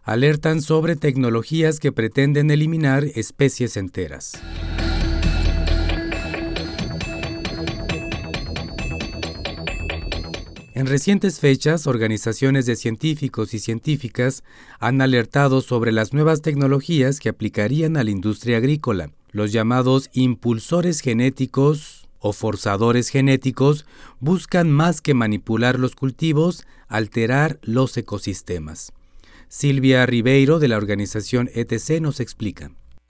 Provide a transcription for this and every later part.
alertan sobre tecnologías que pretenden eliminar especies enteras. En recientes fechas, organizaciones de científicos y científicas han alertado sobre las nuevas tecnologías que aplicarían a la industria agrícola. Los llamados impulsores genéticos o forzadores genéticos buscan más que manipular los cultivos, alterar los ecosistemas. Silvia Ribeiro, de la organización ETC, nos explica.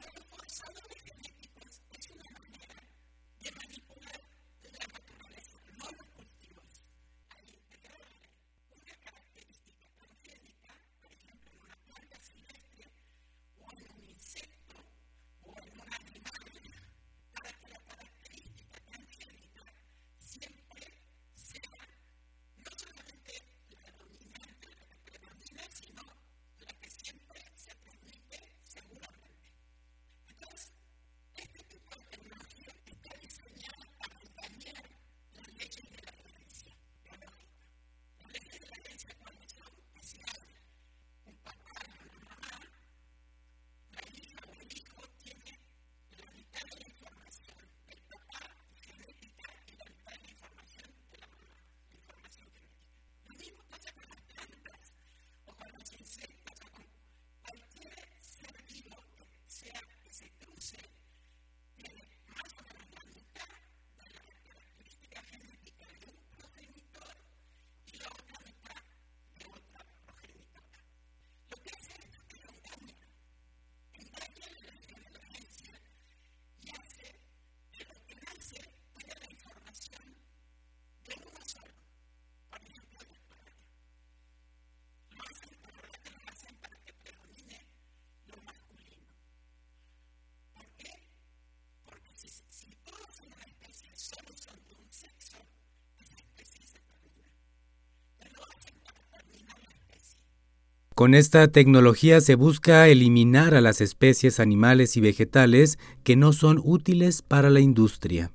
Con esta tecnología se busca eliminar a las especies animales y vegetales que no son útiles para la industria.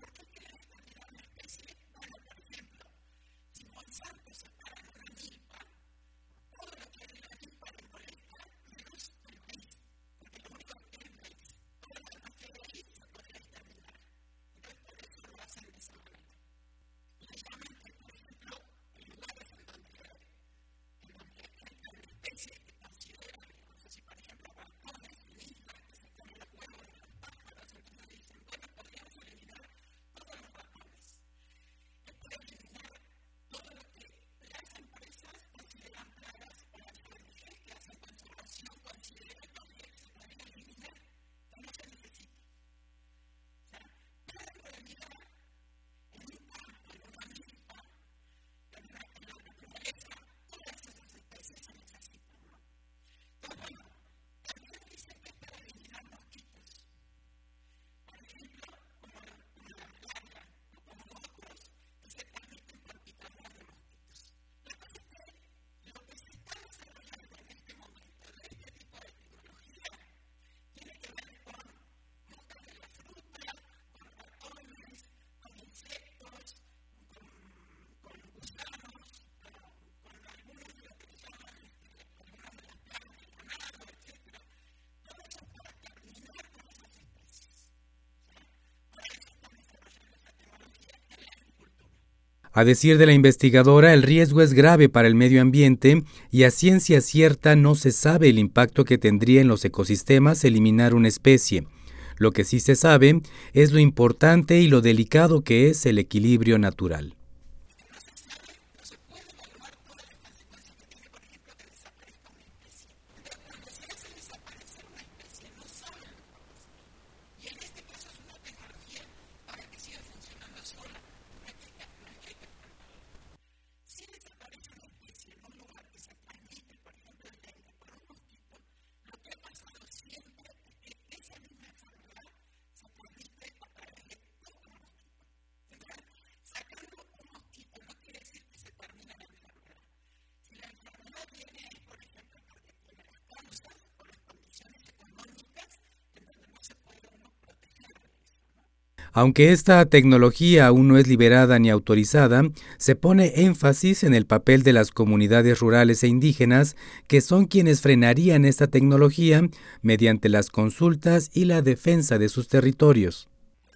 A decir de la investigadora, el riesgo es grave para el medio ambiente y a ciencia cierta no se sabe el impacto que tendría en los ecosistemas eliminar una especie. Lo que sí se sabe es lo importante y lo delicado que es el equilibrio natural. Aunque esta tecnología aún no es liberada ni autorizada, se pone énfasis en el papel de las comunidades rurales e indígenas, que son quienes frenarían esta tecnología mediante las consultas y la defensa de sus territorios.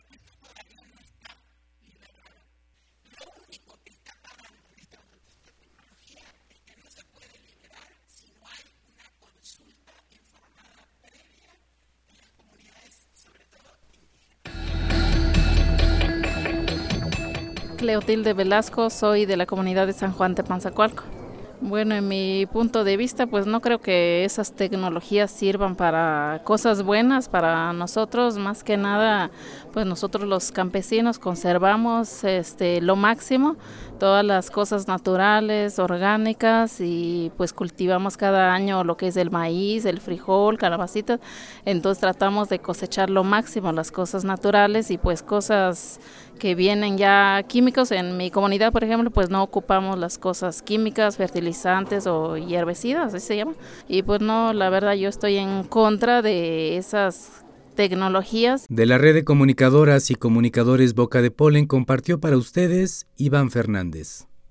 Cleotilde Velasco, soy de la comunidad de San Juan Tepanzacualco. Bueno, en mi punto de vista, pues no creo que esas tecnologías sirvan para cosas buenas para nosotros. Más que nada, pues nosotros los campesinos conservamos lo máximo, todas las cosas naturales, orgánicas, y pues cultivamos cada año lo que es el maíz, el frijol, calabacitas. Entonces tratamos de cosechar lo máximo las cosas naturales, y pues cosas que vienen ya químicos. En mi comunidad, por ejemplo, pues no ocupamos las cosas químicas, fertilizantes o herbicidas, así se llama. Y pues no, la verdad yo estoy en contra de esas tecnologías. De la red de comunicadoras y comunicadores Boca de Polen compartió para ustedes Iván Fernández.